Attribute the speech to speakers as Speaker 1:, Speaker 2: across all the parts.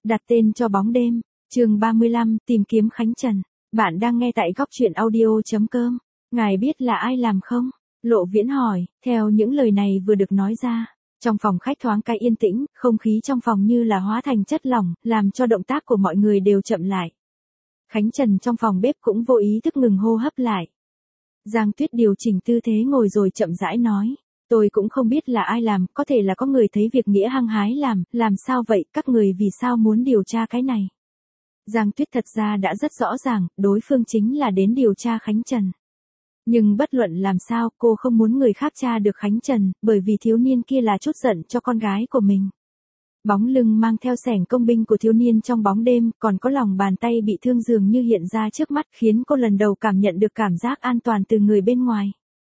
Speaker 1: Đặt tên cho bóng đêm, chương 35, tìm kiếm Khánh Trần. Bạn đang nghe tại góc truyện audio.com. Ngài biết là ai làm không? Lộ Viễn hỏi, theo những lời này vừa được nói ra. Trong phòng khách thoáng cái yên tĩnh, không khí trong phòng như là hóa thành chất lỏng, làm cho động tác của mọi người đều chậm lại. Khánh Trần trong phòng bếp cũng vô ý thức ngừng hô hấp lại. Giang Tuyết điều chỉnh tư thế ngồi rồi chậm rãi nói. Tôi cũng không biết là ai làm, có thể là có người thấy việc Nghĩa hăng hái làm sao vậy, các người vì sao muốn điều tra cái này? Giang Tuyết thật ra đã rất rõ ràng, đối phương chính là đến điều tra Khánh Trần. Nhưng bất luận làm sao, cô không muốn người khác tra được Khánh Trần, bởi vì thiếu niên kia là trút giận cho con gái của mình. Bóng lưng mang theo sẻng công binh của thiếu niên trong bóng đêm, còn có lòng bàn tay bị thương dường như hiện ra trước mắt, khiến cô lần đầu cảm nhận được cảm giác an toàn từ người bên ngoài.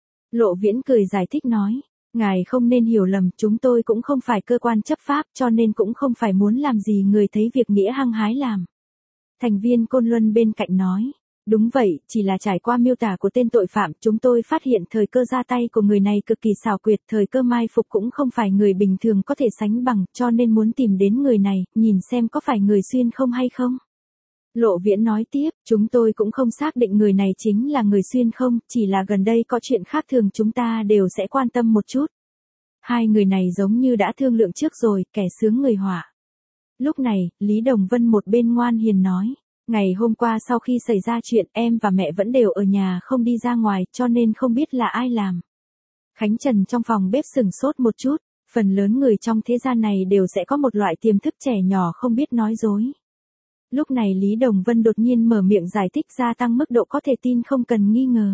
Speaker 1: Lộ Viễn cười giải thích nói, ngài không nên hiểu lầm, chúng tôi cũng không phải cơ quan chấp pháp cho nên cũng không phải muốn làm gì người thấy việc Nghĩa hăng hái làm. Thành viên Côn Luân bên cạnh nói, đúng vậy, chỉ là trải qua miêu tả của tên tội phạm, chúng tôi phát hiện thời cơ ra tay của người này cực kỳ xảo quyệt, thời cơ mai phục cũng không phải người bình thường có thể sánh bằng, cho nên muốn tìm đến người này, nhìn xem có phải người xuyên không hay không. Lộ Viễn nói tiếp, chúng tôi cũng không xác định người này chính là người xuyên không, chỉ là gần đây có chuyện khác thường chúng ta đều sẽ quan tâm một chút. Hai người này giống như đã thương lượng trước rồi, kẻ sướng người họa. Lúc này, Lý Đồng Vân một bên ngoan hiền nói, ngày hôm qua sau khi xảy ra chuyện em và mẹ vẫn đều ở nhà không đi ra ngoài cho nên không biết là ai làm. Khánh Trần trong phòng bếp sửng sốt một chút, phần lớn người trong thế gian này đều sẽ có một loại tiềm thức trẻ nhỏ không biết nói dối. Lúc này Lý Đồng Vân đột nhiên mở miệng giải thích gia tăng mức độ có thể tin không cần nghi ngờ.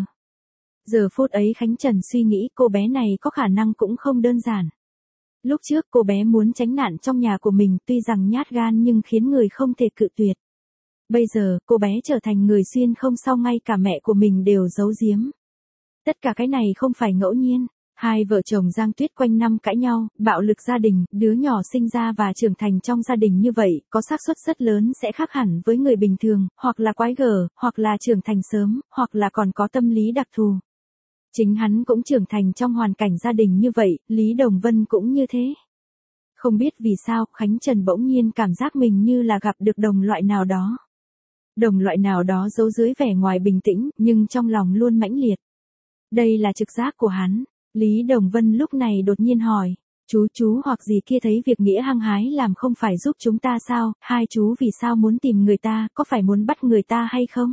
Speaker 1: Giờ phút ấy Khánh Trần suy nghĩ cô bé này có khả năng cũng không đơn giản. Lúc trước cô bé muốn tránh nạn trong nhà của mình tuy rằng nhát gan nhưng khiến người không thể cự tuyệt. Bây giờ cô bé trở thành người xuyên không sau ngay cả mẹ của mình đều giấu giếm. Tất cả cái này không phải ngẫu nhiên. Hai vợ chồng Giang Tuyết quanh năm cãi nhau, bạo lực gia đình, đứa nhỏ sinh ra và trưởng thành trong gia đình như vậy, có xác suất rất lớn sẽ khác hẳn với người bình thường, hoặc là quái gở, hoặc là trưởng thành sớm, hoặc là còn có tâm lý đặc thù. Chính hắn cũng trưởng thành trong hoàn cảnh gia đình như vậy, Lý Đồng Vân cũng như thế. Không biết vì sao, Khánh Trần bỗng nhiên cảm giác mình như là gặp được đồng loại nào đó. Đồng loại nào đó giấu dưới vẻ ngoài bình tĩnh, nhưng trong lòng luôn mãnh liệt. Đây là trực giác của hắn. Lý Đồng Vân lúc này đột nhiên hỏi, chú hoặc gì kia thấy việc Nghĩa hăng hái làm không phải giúp chúng ta sao, hai chú vì sao muốn tìm người ta, có phải muốn bắt người ta hay không?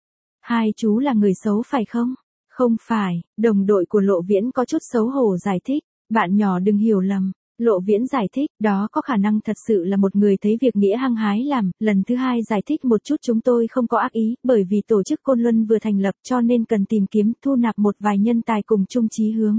Speaker 1: Hai chú là người xấu phải không? Không phải, đồng đội của Lộ Viễn có chút xấu hổ giải thích, bạn nhỏ đừng hiểu lầm. Lộ Viễn giải thích, đó có khả năng thật sự là một người thấy việc Nghĩa hăng hái làm, lần thứ hai giải thích một chút chúng tôi không có ác ý, bởi vì tổ chức Côn Luân vừa thành lập cho nên cần tìm kiếm thu nạp một vài nhân tài cùng chung chí hướng.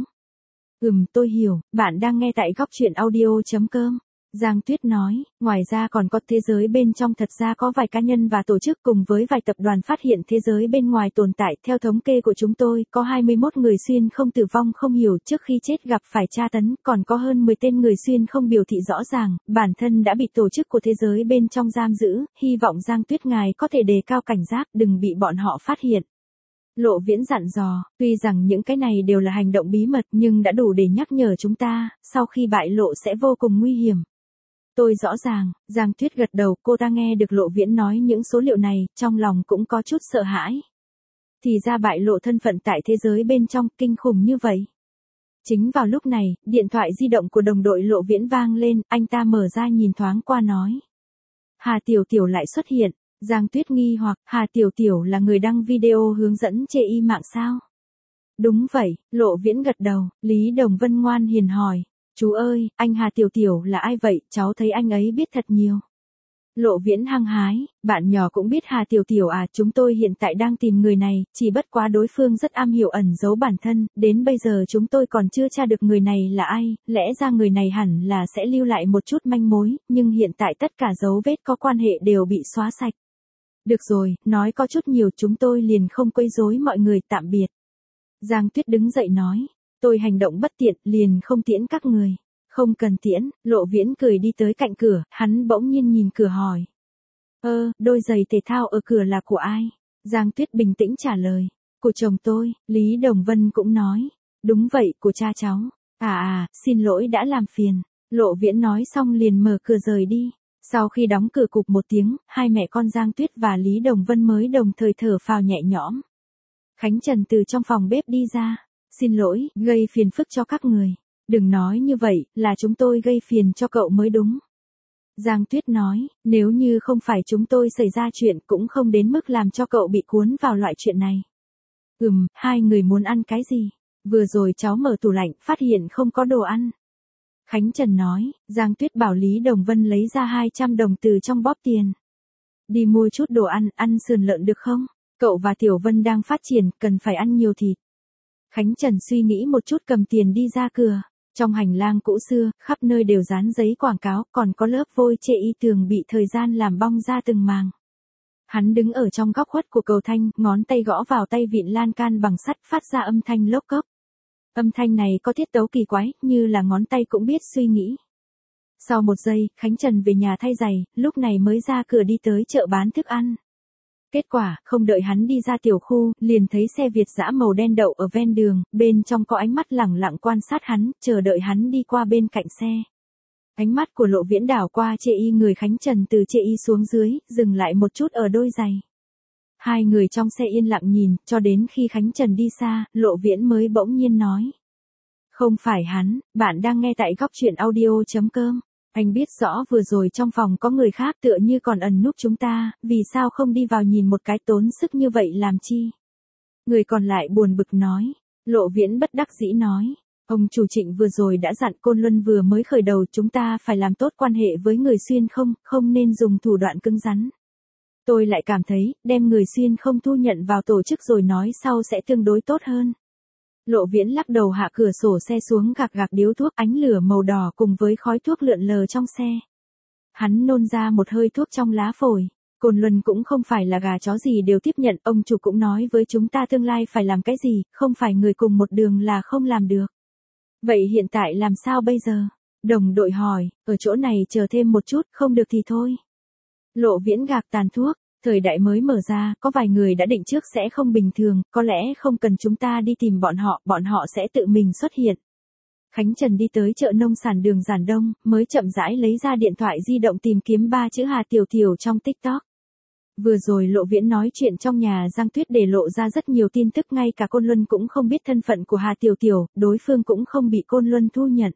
Speaker 1: Tôi hiểu, bạn đang nghe tại góc truyện audio.com. Giang Tuyết nói, ngoài ra còn có thế giới bên trong thật ra có vài cá nhân và tổ chức cùng với vài tập đoàn phát hiện thế giới bên ngoài tồn tại. Theo thống kê của chúng tôi, có 21 người xuyên không tử vong không hiểu trước khi chết gặp phải tra tấn, còn có hơn 10 tên người xuyên không biểu thị rõ ràng, bản thân đã bị tổ chức của thế giới bên trong giam giữ, hy vọng Giang Tuyết ngài có thể đề cao cảnh giác, đừng bị bọn họ phát hiện. Lộ Viễn dặn dò, tuy rằng những cái này đều là hành động bí mật nhưng đã đủ để nhắc nhở chúng ta, sau khi bại lộ sẽ vô cùng nguy hiểm. Tôi rõ ràng, Giang Tuyết gật đầu, cô ta nghe được Lộ Viễn nói những số liệu này, trong lòng cũng có chút sợ hãi. Thì ra bại lộ thân phận tại thế giới bên trong, kinh khủng như vậy. Chính vào lúc này, điện thoại di động của đồng đội Lộ Viễn vang lên, anh ta mở ra nhìn thoáng qua nói. Hà Tiểu Tiểu lại xuất hiện. Giang Tuyết nghi hoặc, Hà Tiểu Tiểu là người đăng video hướng dẫn chê y mạng sao? Đúng vậy, Lộ Viễn gật đầu, Lý Đồng Vân ngoan hiền hỏi, chú ơi, anh Hà Tiểu Tiểu là ai vậy, cháu thấy anh ấy biết thật nhiều. Lộ Viễn hăng hái, bạn nhỏ cũng biết Hà Tiểu Tiểu à, chúng tôi hiện tại đang tìm người này, chỉ bất quá đối phương rất am hiểu ẩn giấu bản thân, đến bây giờ chúng tôi còn chưa tra được người này là ai, lẽ ra người này hẳn là sẽ lưu lại một chút manh mối, nhưng hiện tại tất cả dấu vết có quan hệ đều bị xóa sạch. Được rồi, nói có chút nhiều chúng tôi liền không quấy rối mọi người, tạm biệt. Giang Tuyết đứng dậy nói, tôi hành động bất tiện, liền không tiễn các người. Không cần tiễn, Lộ Viễn cười đi tới cạnh cửa, hắn bỗng nhiên nhìn cửa hỏi. Đôi giày thể thao ở cửa là của ai? Giang Tuyết bình tĩnh trả lời, của chồng tôi. Lý Đồng Vân cũng nói, đúng vậy, của cha cháu. Xin lỗi đã làm phiền. Lộ Viễn nói xong liền mở cửa rời đi. Sau khi đóng cửa cụp một tiếng, hai mẹ con Giang Tuyết và Lý Đồng Vân mới đồng thời thở phào nhẹ nhõm. Khánh Trần từ trong phòng bếp đi ra. Xin lỗi, gây phiền phức cho các người. Đừng nói như vậy, là chúng tôi gây phiền cho cậu mới đúng. Giang Tuyết nói, nếu như không phải chúng tôi xảy ra chuyện cũng không đến mức làm cho cậu bị cuốn vào loại chuyện này. Hai người muốn ăn cái gì? Vừa rồi cháu mở tủ lạnh, phát hiện không có đồ ăn. Khánh Trần nói, Giang Tuyết bảo Lý Đồng Vân lấy ra 200 đồng từ trong bóp tiền. Đi mua chút đồ ăn sườn lợn được không? Cậu và Tiểu Vân đang phát triển, cần phải ăn nhiều thịt. Khánh Trần suy nghĩ một chút cầm tiền đi ra cửa. Trong hành lang cũ xưa, khắp nơi đều dán giấy quảng cáo, còn có lớp vôi chệ y tường bị thời gian làm bong ra từng màng. Hắn đứng ở trong góc khuất của cầu thang, ngón tay gõ vào tay vịn lan can bằng sắt phát ra âm thanh lốc cốc. Âm thanh này có tiết tấu kỳ quái, như là ngón tay cũng biết suy nghĩ. Sau một giây, Khánh Trần về nhà thay giày, lúc này mới ra cửa đi tới chợ bán thức ăn. Kết quả, không đợi hắn đi ra tiểu khu, liền thấy xe Việt dã màu đen đậu ở ven đường, bên trong có ánh mắt lẳng lặng quan sát hắn, chờ đợi hắn đi qua bên cạnh xe. Ánh mắt của Lộ Viễn đảo qua chệ y người Khánh Trần từ chệ y xuống dưới, dừng lại một chút ở đôi giày. Hai người trong xe yên lặng nhìn, cho đến khi Khánh Trần đi xa, Lộ Viễn mới bỗng nhiên nói. Không phải hắn, bạn đang nghe tại góc truyện audio.com. Anh biết rõ vừa rồi trong phòng có người khác tựa như còn ẩn núp chúng ta, vì sao không đi vào nhìn một cái tốn sức như vậy làm chi? Người còn lại buồn bực nói. Lộ Viễn bất đắc dĩ nói. Ông chủ Trịnh vừa rồi đã dặn Côn Luân vừa mới khởi đầu chúng ta phải làm tốt quan hệ với người xuyên không nên dùng thủ đoạn cứng rắn. Tôi lại cảm thấy, đem người xuyên không thu nhận vào tổ chức rồi nói sau sẽ tương đối tốt hơn. Lộ Viễn lắc đầu hạ cửa sổ xe xuống gạc điếu thuốc, ánh lửa màu đỏ cùng với khói thuốc lượn lờ trong xe. Hắn nôn ra một hơi thuốc trong lá phổi. Côn Luân cũng không phải là gà chó gì đều tiếp nhận, ông chủ cũng nói với chúng ta tương lai phải làm cái gì, không phải người cùng một đường là không làm được. Vậy hiện tại làm sao bây giờ? Đồng đội hỏi, ở chỗ này chờ thêm một chút, không được thì thôi. Lộ Viễn gạc tàn thuốc. Thời đại mới mở ra, có vài người đã định trước sẽ không bình thường, có lẽ không cần chúng ta đi tìm bọn họ sẽ tự mình xuất hiện. Khánh Trần đi tới chợ nông sản đường Giản Đông, mới chậm rãi lấy ra điện thoại di động tìm kiếm 3 chữ Hà Tiểu Tiểu trong TikTok. Vừa rồi Lộ Viễn nói chuyện trong nhà Giang Tuyết để lộ ra rất nhiều tin tức, ngay cả Côn Luân cũng không biết thân phận của Hà Tiểu Tiểu, đối phương cũng không bị Côn Luân thu nhận.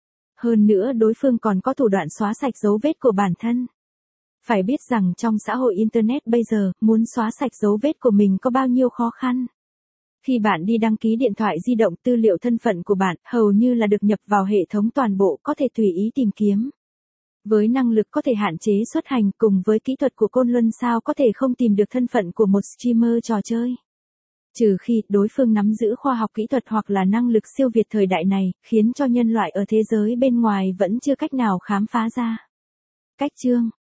Speaker 1: Hơn nữa đối phương còn có thủ đoạn xóa sạch dấu vết của bản thân. Phải biết rằng trong xã hội Internet bây giờ, muốn xóa sạch dấu vết của mình có bao nhiêu khó khăn. Khi bạn đi đăng ký điện thoại di động, tư liệu thân phận của bạn hầu như là được nhập vào hệ thống toàn bộ, có thể tùy ý tìm kiếm. Với năng lực có thể hạn chế xuất hành cùng với kỹ thuật của Côn Luân sao có thể không tìm được thân phận của một streamer trò chơi. Trừ khi đối phương nắm giữ khoa học kỹ thuật hoặc là năng lực siêu việt thời đại này, khiến cho nhân loại ở thế giới bên ngoài vẫn chưa cách nào khám phá ra. Cách chương